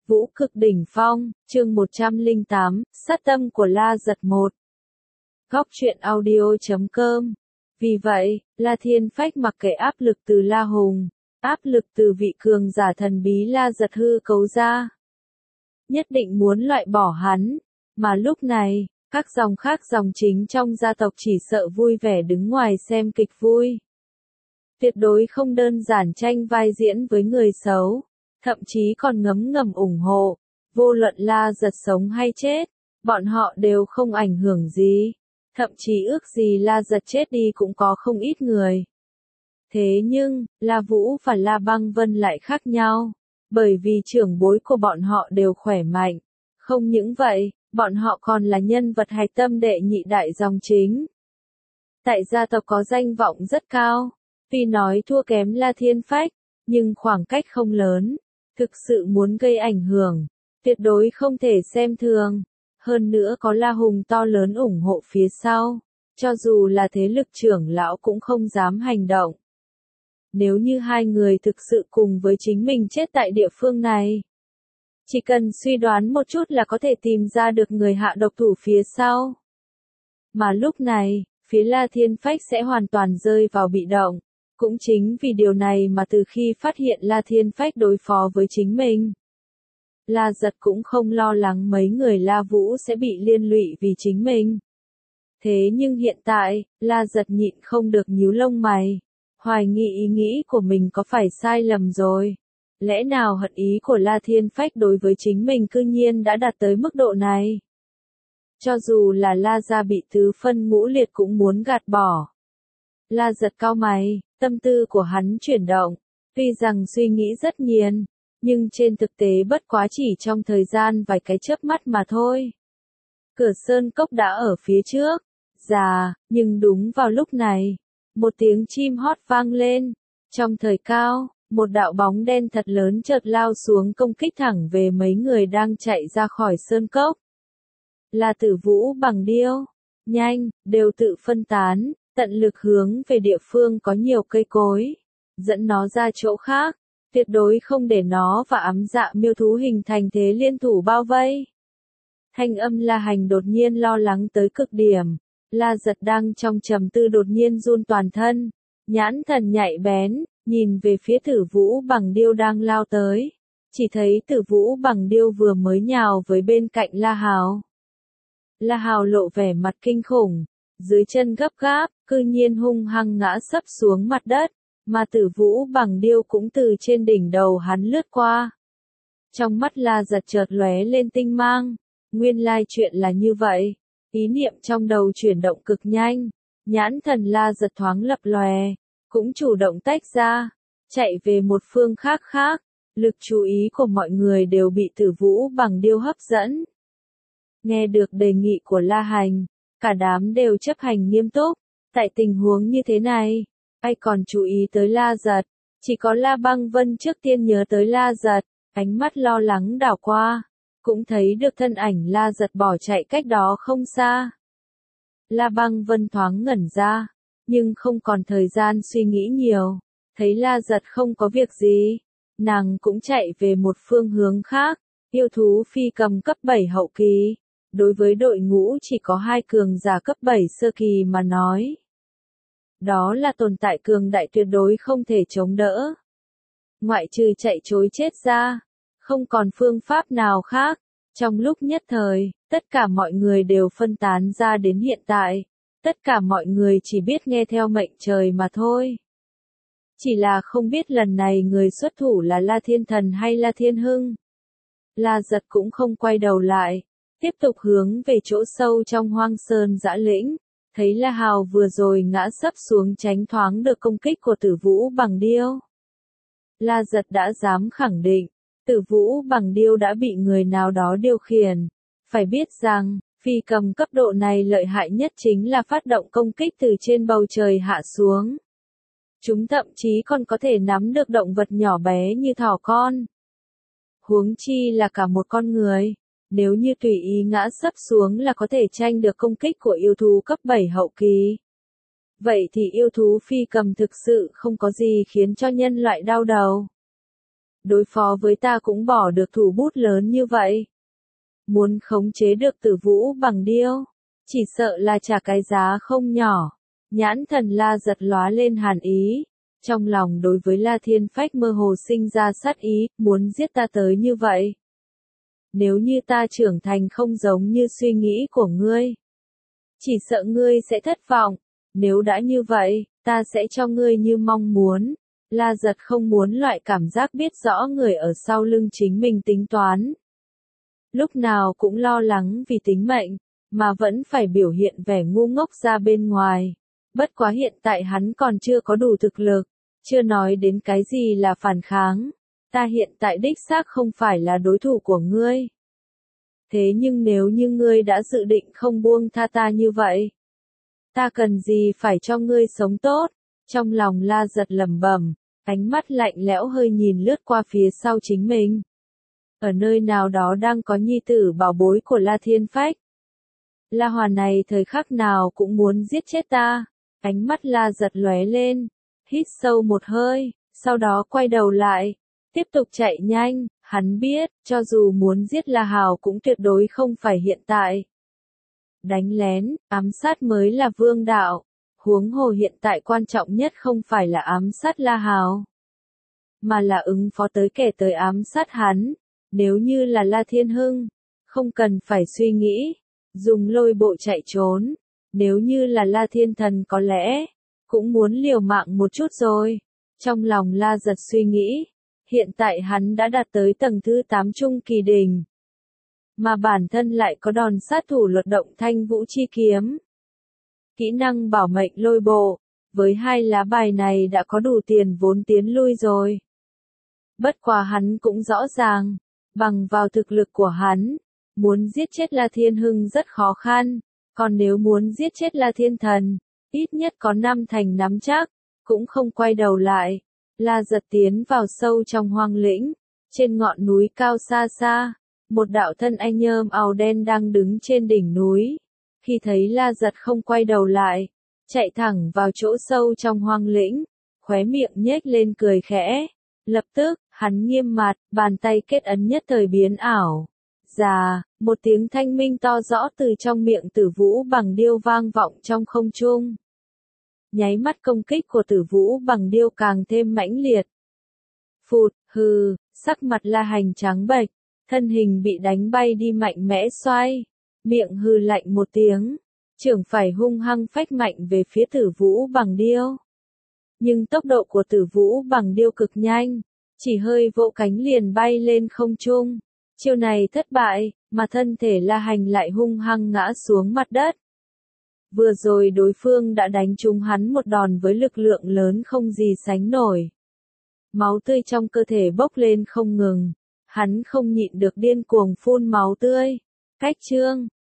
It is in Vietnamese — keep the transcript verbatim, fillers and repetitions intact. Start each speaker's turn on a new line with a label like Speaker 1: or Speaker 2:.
Speaker 1: Vũ cực đỉnh phong, chương một trăm lẻ tám, sát tâm của La Giật một. Góc truyện audio chấm com. Vì vậy, La Thiên Phách mặc kệ áp lực từ La Hùng, áp lực từ vị cường giả thần bí La Giật hư cấu ra. Nhất định muốn loại bỏ hắn, mà lúc này, các dòng khác dòng chính trong gia tộc chỉ sợ vui vẻ đứng ngoài xem kịch vui. Tuyệt đối không đơn giản tranh vai diễn với người xấu, thậm chí còn ngấm ngầm ủng hộ, vô luận La Giật sống hay chết, bọn họ đều không ảnh hưởng gì, thậm chí ước gì La Giật chết đi cũng có không ít người. Thế nhưng, La Vũ và La Băng Vân lại khác nhau, bởi vì trưởng bối của bọn họ đều khỏe mạnh, không những vậy, bọn họ còn là nhân vật hạch tâm đệ nhị đại dòng chính. Tại gia tộc có danh vọng rất cao, tuy nói thua kém La Thiên Phách, nhưng khoảng cách không lớn, thực sự muốn gây ảnh hưởng, tuyệt đối không thể xem thường. Hơn nữa có La Hùng to lớn ủng hộ phía sau, cho dù là thế lực trưởng lão cũng không dám hành động. Nếu như hai người thực sự cùng với chính mình chết tại địa phương này, chỉ cần suy đoán một chút là có thể tìm ra được người hạ độc thủ phía sau. Mà lúc này, phía La Thiên Phách sẽ hoàn toàn rơi vào bị động. Cũng chính vì điều này mà từ khi phát hiện La Thiên Phách đối phó với chính mình, La Giật cũng không lo lắng mấy người La Vũ sẽ bị liên lụy vì chính mình. Thế nhưng hiện tại, La Giật nhịn không được nhíu lông mày, hoài nghi ý nghĩ của mình có phải sai lầm rồi. Lẽ nào hận ý của La Thiên Phách đối với chính mình cư nhiên đã đạt tới mức độ này? Cho dù là La gia bị tứ phân ngũ liệt cũng muốn gạt bỏ. La Giật cau mày, tâm tư của hắn chuyển động, tuy rằng suy nghĩ rất nghiền, nhưng trên thực tế bất quá chỉ trong thời gian vài cái chớp mắt mà thôi. Cửa sơn cốc đã ở phía trước, già, nhưng đúng vào lúc này, một tiếng chim hót vang lên, trong thời cao, một đạo bóng đen thật lớn chợt lao xuống công kích thẳng về mấy người đang chạy ra khỏi sơn cốc. Là Tử Vũ Bằng Điêu, nhanh, đều tự phân tán, tận lực hướng về địa phương có nhiều cây cối, dẫn nó ra chỗ khác, tuyệt đối không để nó và ám dạ miêu thú hình thành thế liên thủ bao vây. Thanh âm La Hành đột nhiên lo lắng tới cực điểm, La Giật đang trong trầm tư đột nhiên run toàn thân, nhãn thần nhạy bén, nhìn về phía Tử Vũ Bằng Điêu đang lao tới, chỉ thấy Tử Vũ Bằng Điêu vừa mới nhào với bên cạnh La Hào. La Hào lộ vẻ mặt kinh khủng, dưới chân gấp gáp, cư nhiên hung hăng ngã sấp xuống mặt đất, mà Tử Vũ Bằng Điêu cũng từ trên đỉnh đầu hắn lướt qua. Trong mắt La Giật chợt lóe lên tinh mang, nguyên lai chuyện là như vậy, ý niệm trong đầu chuyển động cực nhanh, nhãn thần La Giật thoáng lập lòe, cũng chủ động tách ra, chạy về một phương khác khác, lực chú ý của mọi người đều bị Tử Vũ Bằng Điêu hấp dẫn. Nghe được đề nghị của La Hành, cả đám đều chấp hành nghiêm túc, tại tình huống như thế này, ai còn chú ý tới La Giật, chỉ có La Băng Vân trước tiên nhớ tới La Giật, ánh mắt lo lắng đảo qua, cũng thấy được thân ảnh La Giật bỏ chạy cách đó không xa. La Băng Vân thoáng ngẩn ra, nhưng không còn thời gian suy nghĩ nhiều, thấy La Giật không có việc gì, nàng cũng chạy về một phương hướng khác, yêu thú phi cầm cấp bảy hậu kỳ. Đối với đội ngũ chỉ có hai cường giả cấp bảy sơ kỳ mà nói, đó là tồn tại cường đại tuyệt đối không thể chống đỡ. Ngoại trừ chạy trối chết ra, không còn phương pháp nào khác. Trong lúc nhất thời, tất cả mọi người đều phân tán ra đến hiện tại, tất cả mọi người chỉ biết nghe theo mệnh trời mà thôi. Chỉ là không biết lần này người xuất thủ là La Thiên Thần hay La Thiên Hưng. La Giật cũng không quay đầu lại, tiếp tục hướng về chỗ sâu trong hoang sơn dã lĩnh, thấy La Hào vừa rồi ngã sấp xuống tránh thoáng được công kích của Tử Vũ Bằng Điêu. La Giật đã dám khẳng định, Tử Vũ Bằng Điêu đã bị người nào đó điều khiển. Phải biết rằng, phi cầm cấp độ này lợi hại nhất chính là phát động công kích từ trên bầu trời hạ xuống. Chúng thậm chí còn có thể nắm được động vật nhỏ bé như thỏ con. Huống chi là cả một con người. Nếu như tùy ý ngã sấp xuống là có thể tranh được công kích của yêu thú cấp bảy hậu kỳ. Vậy thì yêu thú phi cầm thực sự không có gì khiến cho nhân loại đau đầu. đối phó với ta cũng bỏ được thủ bút lớn như vậy. Muốn khống chế được Tử Vũ Bằng Điêu, chỉ sợ là trả cái giá không nhỏ. Nhãn thần La Giật lóa lên hàn ý, trong lòng đối với La Thiên Phách mơ hồ sinh ra sát ý, muốn giết ta tới như vậy. Nếu như ta trưởng thành không giống như suy nghĩ của ngươi, chỉ sợ ngươi sẽ thất vọng, nếu đã như vậy, ta sẽ cho ngươi như mong muốn. La Giật không muốn loại cảm giác biết rõ người ở sau lưng chính mình tính toán. Lúc nào cũng lo lắng vì tính mệnh, mà vẫn phải biểu hiện vẻ ngu ngốc ra bên ngoài. Bất quá hiện tại hắn còn chưa có đủ thực lực, chưa nói đến cái gì là phản kháng. Ta hiện tại đích xác không phải là đối thủ của ngươi. Thế nhưng nếu như ngươi đã dự định không buông tha ta như vậy, ta cần gì phải cho ngươi sống tốt? Trong lòng La Giật lẩm bẩm, ánh mắt lạnh lẽo hơi nhìn lướt qua phía sau chính mình. Ở nơi nào đó đang có nhi tử bảo bối của La Thiên Phách. La Hoàn này thời khắc nào cũng muốn giết chết ta. Ánh mắt La Giật lóe lên, hít sâu một hơi, sau đó quay đầu lại, tiếp tục chạy nhanh. Hắn biết, cho dù muốn giết La Hào cũng tuyệt đối không phải hiện tại. Đánh lén, ám sát mới là vương đạo. Huống hồ hiện tại quan trọng nhất không phải là ám sát La Hào, mà là ứng phó tới kẻ tới ám sát hắn. Nếu như là La Thiên Hưng, không cần phải suy nghĩ, dùng lôi bộ chạy trốn. Nếu như là La Thiên Thần có lẽ, cũng muốn liều mạng một chút rồi. Trong lòng La Giật suy nghĩ, hiện tại hắn đã đạt tới tầng thứ tám trung kỳ đỉnh, mà bản thân lại có đòn sát thủ luật động thanh vũ chi kiếm. Kỹ năng bảo mệnh lôi bộ, với hai lá bài này đã có đủ tiền vốn tiến lui rồi. Bất quá hắn cũng rõ ràng, bằng vào thực lực của hắn, muốn giết chết La Thiên Hưng rất khó khăn, còn nếu muốn giết chết La Thiên Thần, ít nhất có năm thành nắm chắc, cũng không quay đầu lại. La Giật tiến vào sâu trong hoang lĩnh, trên ngọn núi cao xa xa, một đạo thân anh nhơm ào đen đang đứng trên đỉnh núi. Khi thấy La Giật không quay đầu lại, chạy thẳng vào chỗ sâu trong hoang lĩnh, khóe miệng nhếch lên cười khẽ. Lập tức, hắn nghiêm mặt, bàn tay kết ấn nhất thời biến ảo. Già, một tiếng thanh minh to rõ từ trong miệng Tử Vũ Bằng Điêu vang vọng trong không trung. Nháy mắt công kích của Tử Vũ Bằng Điêu càng thêm mãnh liệt. Phụt, hừ, sắc mặt La Hành trắng bệch, thân hình bị đánh bay đi mạnh mẽ xoay, miệng hừ lạnh một tiếng, trưởng phải hung hăng phách mạnh về phía Tử Vũ Bằng Điêu. Nhưng tốc độ của Tử Vũ Bằng Điêu cực nhanh, chỉ hơi vỗ cánh liền bay lên không trung. Chiêu này thất bại, mà thân thể La Hành lại hung hăng ngã xuống mặt đất. Vừa rồi đối phương đã đánh trúng hắn một đòn với lực lượng lớn không gì sánh nổi. Máu tươi trong cơ thể bốc lên không ngừng, hắn không nhịn được điên cuồng phun máu tươi. Cách chương